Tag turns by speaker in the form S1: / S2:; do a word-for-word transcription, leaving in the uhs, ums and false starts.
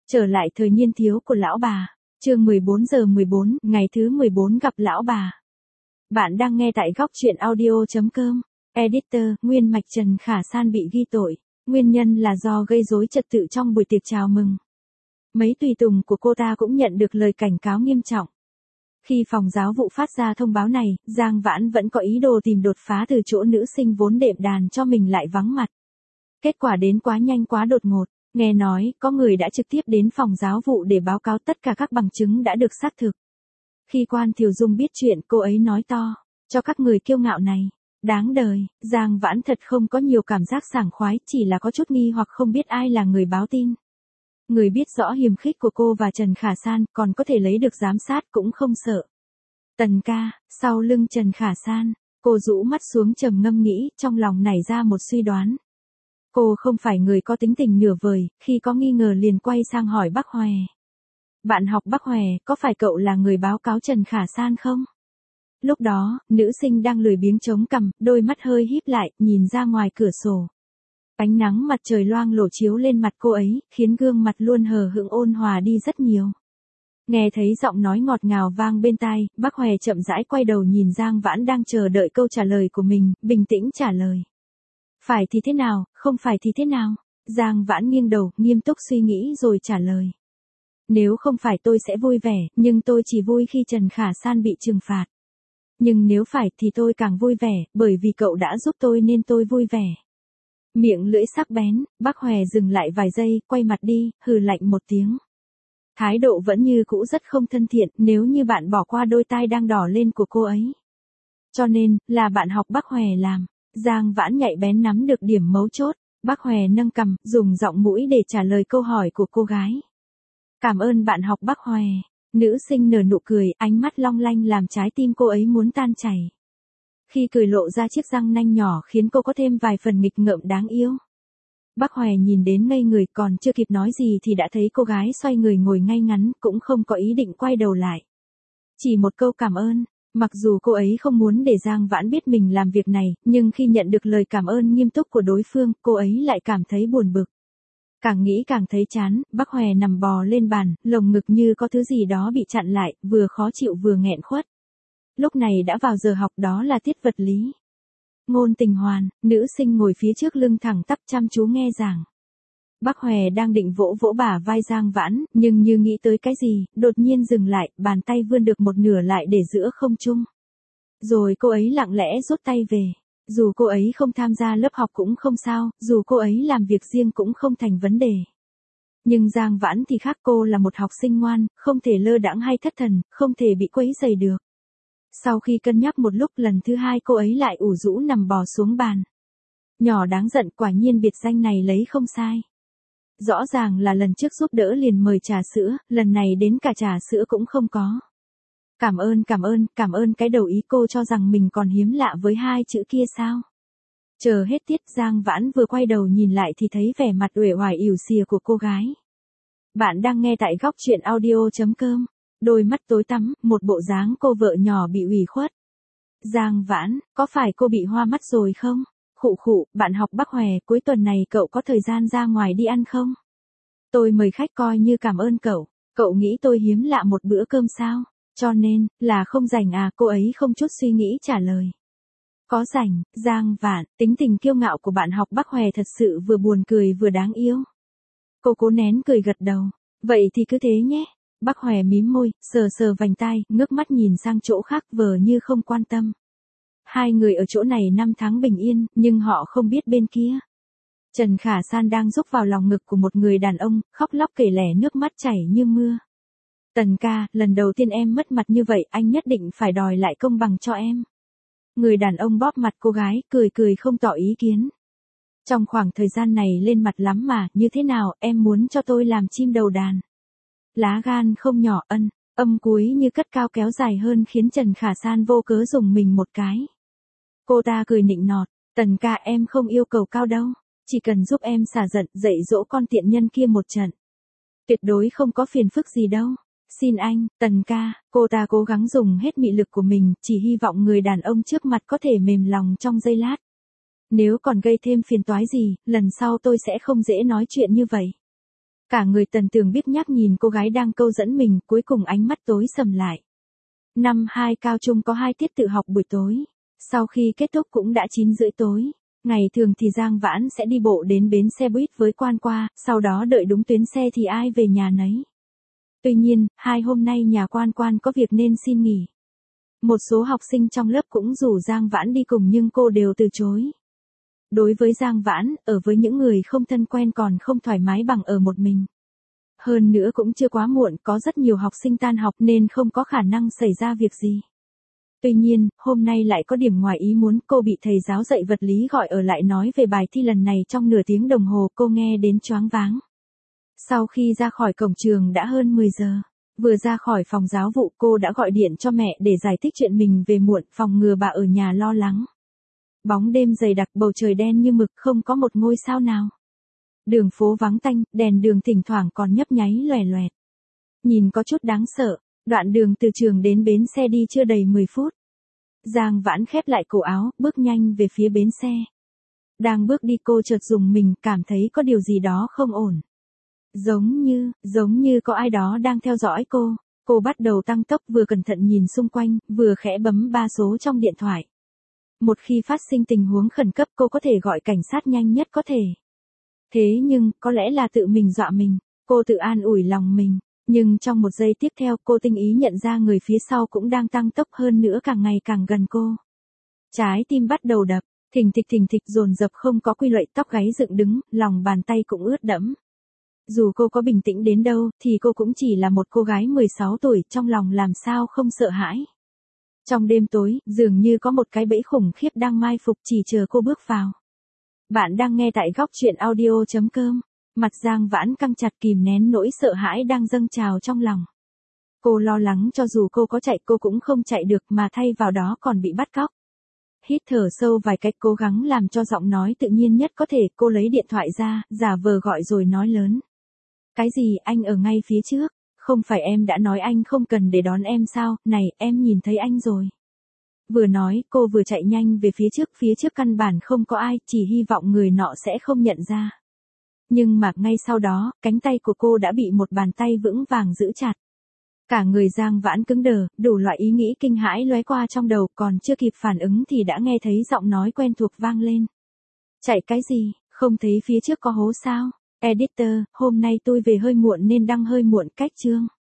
S1: Trở lại thời niên thiếu của lão bà. Chương mười bốn giờ mười bốn, ngày thứ mười bốn gặp lão bà. Bạn đang nghe tại góc truyện audio chấm com. Editor, Nguyên Mạch Trần Khả San bị ghi tội. Nguyên nhân là do gây rối trật tự trong buổi tiệc chào mừng. Mấy tùy tùng của cô ta cũng nhận được lời cảnh cáo nghiêm trọng. Khi phòng giáo vụ phát ra thông báo này, Giang Vãn vẫn có ý đồ tìm đột phá từ chỗ nữ sinh vốn đệm đàn cho mình lại vắng mặt. Kết quả đến quá nhanh quá đột ngột. Nghe nói, có người đã trực tiếp đến phòng giáo vụ để báo cáo tất cả các bằng chứng đã được xác thực. Khi Quan Thiều Dung biết chuyện, cô ấy nói to, cho các người kiêu ngạo này, đáng đời. Giang Vãn thật không có nhiều cảm giác sảng khoái, chỉ là có chút nghi hoặc không biết ai là người báo tin. Người biết rõ hiềm khích của cô và Trần Khả San, còn có thể lấy được giám sát cũng không sợ. Tần ca, sau lưng Trần Khả San, cô rũ mắt xuống trầm ngâm nghĩ, trong lòng nảy ra một suy đoán. Cô không phải người có tính tình nửa vời, khi có nghi ngờ liền quay sang hỏi Bắc Hòe. Bạn học Bắc Hòe, có phải cậu là người báo cáo Trần Khả San không? Lúc đó, nữ sinh đang lười biếng chống cằm, đôi mắt hơi híp lại, nhìn ra ngoài cửa sổ. Ánh nắng mặt trời loang lổ chiếu lên mặt cô ấy, khiến gương mặt luôn hờ hững ôn hòa đi rất nhiều. Nghe thấy giọng nói ngọt ngào vang bên tai, Bắc Hòe chậm rãi quay đầu nhìn Giang Vãn đang chờ đợi câu trả lời của mình, bình tĩnh trả lời. Phải thì thế nào, không phải thì thế nào? Giang Vãn nghiêng đầu, nghiêm túc suy nghĩ rồi trả lời. Nếu không phải tôi sẽ vui vẻ, nhưng tôi chỉ vui khi Trần Khả San bị trừng phạt. Nhưng nếu phải thì tôi càng vui vẻ, bởi vì cậu đã giúp tôi nên tôi vui vẻ. Miệng lưỡi sắc bén, Bắc Hòe dừng lại vài giây, quay mặt đi, hừ lạnh một tiếng. Thái độ vẫn như cũ rất không thân thiện, nếu như bạn bỏ qua đôi tai đang đỏ lên của cô ấy. Cho nên, là bạn học Bắc Hòe làm. Giang Vãn nhạy bén nắm được điểm mấu chốt, Bắc Hòe nâng cằm, dùng giọng mũi để trả lời câu hỏi của cô gái. Cảm ơn bạn học Bắc Hòe. Nữ sinh nở nụ cười, ánh mắt long lanh làm trái tim cô ấy muốn tan chảy. Khi cười lộ ra chiếc răng nanh nhỏ khiến cô có thêm vài phần nghịch ngợm đáng yêu. Bắc Hòe nhìn đến ngây người, còn chưa kịp nói gì thì đã thấy cô gái xoay người ngồi ngay ngắn, cũng không có ý định quay đầu lại. Chỉ một câu cảm ơn. Mặc dù cô ấy không muốn để Giang Vãn biết mình làm việc này, nhưng khi nhận được lời cảm ơn nghiêm túc của đối phương, cô ấy lại cảm thấy buồn bực. Càng nghĩ càng thấy chán, Bắc Hòe nằm bò lên bàn, lồng ngực như có thứ gì đó bị chặn lại, vừa khó chịu vừa nghẹn khuất. Lúc này đã vào giờ học, đó là tiết vật lý. Ngôn Tình Hoàn, nữ sinh ngồi phía trước lưng thẳng tắp chăm chú nghe giảng. Bắc Hòe đang định vỗ vỗ bả vai Giang Vãn, nhưng như nghĩ tới cái gì, đột nhiên dừng lại, bàn tay vươn được một nửa lại để giữa không trung. Rồi cô ấy lặng lẽ rút tay về. Dù cô ấy không tham gia lớp học cũng không sao, dù cô ấy làm việc riêng cũng không thành vấn đề. Nhưng Giang Vãn thì khác, cô là một học sinh ngoan, không thể lơ đãng hay thất thần, không thể bị quấy rầy được. Sau khi cân nhắc một lúc, lần thứ hai cô ấy lại ủ rũ nằm bò xuống bàn. Nhỏ đáng giận, quả nhiên biệt danh này lấy không sai. Rõ ràng là lần trước giúp đỡ liền mời trà sữa, lần này đến cả trà sữa cũng không có. Cảm ơn cảm ơn, cảm ơn cái đầu ý, cô cho rằng mình còn hiếm lạ với hai chữ kia sao? Chờ hết tiết, Giang Vãn vừa quay đầu nhìn lại thì thấy vẻ mặt uể oải ỉu xìa của cô gái. Bạn đang nghe tại góc truyện audio chấm com. Đôi mắt tối tăm, một bộ dáng cô vợ nhỏ bị ủy khuất. Giang Vãn, có phải cô bị hoa mắt rồi không? Khụ khụ, bạn học Bắc Hòe, cuối tuần này cậu có thời gian ra ngoài đi ăn không? Tôi mời khách coi như cảm ơn cậu. Cậu nghĩ tôi hiếm lạ một bữa cơm sao? Cho nên, là không rảnh à? Cô ấy không chút suy nghĩ trả lời. Có rảnh. Giang Vãn, tính tình kiêu ngạo của bạn học Bắc Hòe thật sự vừa buồn cười vừa đáng yêu. Cô cố nén cười gật đầu. Vậy thì cứ thế nhé. Bắc Hòe mím môi, sờ sờ vành tai, ngước mắt nhìn sang chỗ khác vờ như không quan tâm. Hai người ở chỗ này năm tháng bình yên, nhưng họ không biết bên kia. Trần Khả San đang rúc vào lòng ngực của một người đàn ông, khóc lóc kể lể, nước mắt chảy như mưa. Tần ca, lần đầu tiên em mất mặt như vậy, anh nhất định phải đòi lại công bằng cho em. Người đàn ông bóp mặt cô gái, cười cười không tỏ ý kiến. Trong khoảng thời gian này lên mặt lắm mà, như thế nào, em muốn cho tôi làm chim đầu đàn. Lá gan không nhỏ, ân, âm cuối như cất cao kéo dài hơn khiến Trần Khả San vô cớ dùng mình một cái. Cô ta cười nịnh nọt, Tần ca, em không yêu cầu cao đâu, chỉ cần giúp em xả giận, dạy dỗ con tiện nhân kia một trận. Tuyệt đối không có phiền phức gì đâu. Xin anh, Tần ca. Cô ta cố gắng dùng hết mị lực của mình, chỉ hy vọng người đàn ông trước mặt có thể mềm lòng trong giây lát. Nếu còn gây thêm phiền toái gì, lần sau tôi sẽ không dễ nói chuyện như vậy. Cả người Tần Tường biết nhác nhìn cô gái đang câu dẫn mình, cuối cùng ánh mắt tối sầm lại. Năm hai cao trung có hai tiết tự học buổi tối. Sau khi kết thúc cũng đã chín rưỡi tối. Ngày thường thì Giang Vãn sẽ đi bộ đến bến xe buýt với Quan qua, sau đó đợi đúng tuyến xe thì ai về nhà nấy. Tuy nhiên, hai hôm nay nhà Quan Quan có việc nên xin nghỉ. Một số học sinh trong lớp cũng rủ Giang Vãn đi cùng nhưng cô đều từ chối. Đối với Giang Vãn, ở với những người không thân quen còn không thoải mái bằng ở một mình. Hơn nữa cũng chưa quá muộn, có rất nhiều học sinh tan học nên không có khả năng xảy ra việc gì. Tuy nhiên, hôm nay lại có điểm ngoài ý muốn, cô bị thầy giáo dạy vật lý gọi ở lại nói về bài thi lần này trong nửa tiếng đồng hồ, cô nghe đến choáng váng. Sau khi ra khỏi cổng trường đã hơn mười giờ. Vừa ra khỏi phòng giáo vụ cô đã gọi điện cho mẹ để giải thích chuyện mình về muộn, phòng ngừa bà ở nhà lo lắng. Bóng đêm dày đặc, bầu trời đen như mực, không có một ngôi sao nào. Đường phố vắng tanh, đèn đường thỉnh thoảng còn nhấp nháy loè loẹt. Nhìn có chút đáng sợ, đoạn đường từ trường đến bến xe đi chưa đầy mười phút. Giang Vãn khép lại cổ áo, bước nhanh về phía bến xe. Đang bước đi cô chợt rùng mình, cảm thấy có điều gì đó không ổn. Giống như, giống như có ai đó đang theo dõi cô. Cô bắt đầu tăng tốc, vừa cẩn thận nhìn xung quanh, vừa khẽ bấm ba số trong điện thoại. Một khi phát sinh tình huống khẩn cấp cô có thể gọi cảnh sát nhanh nhất có thể. Thế nhưng, có lẽ là tự mình dọa mình, cô tự an ủi lòng mình. Nhưng trong một giây tiếp theo cô tinh ý nhận ra người phía sau cũng đang tăng tốc, hơn nữa càng ngày càng gần cô. Trái tim bắt đầu đập, thình thịch thình thịch dồn dập không có quy luật, tóc gáy dựng đứng, lòng bàn tay cũng ướt đẫm. Dù cô có bình tĩnh đến đâu, thì cô cũng chỉ là một cô gái mười sáu tuổi, trong lòng làm sao không sợ hãi. Trong đêm tối, dường như có một cái bẫy khủng khiếp đang mai phục chỉ chờ cô bước vào. Bạn đang nghe tại góc truyện audio chấm com. Mặt Giang Vãn căng chặt, kìm nén nỗi sợ hãi đang dâng trào trong lòng. Cô lo lắng cho dù cô có chạy cô cũng không chạy được mà thay vào đó còn bị bắt cóc. Hít thở sâu vài cách, cố gắng làm cho giọng nói tự nhiên nhất có thể, cô lấy điện thoại ra, giả vờ gọi rồi nói lớn. Cái gì, anh ở ngay phía trước, không phải em đã nói anh không cần để đón em sao, này, em nhìn thấy anh rồi. Vừa nói, cô vừa chạy nhanh về phía trước, phía trước căn bản không có ai, chỉ hy vọng người nọ sẽ không nhận ra. Nhưng mà ngay sau đó, cánh tay của cô đã bị một bàn tay vững vàng giữ chặt. Cả người Giang Vãn cứng đờ, đủ loại ý nghĩ kinh hãi lóe qua trong đầu, còn chưa kịp phản ứng thì đã nghe thấy giọng nói quen thuộc vang lên. Chạy cái gì, không thấy phía trước có hố sao? Editor, hôm nay tôi về hơi muộn nên đăng hơi muộn cách chương.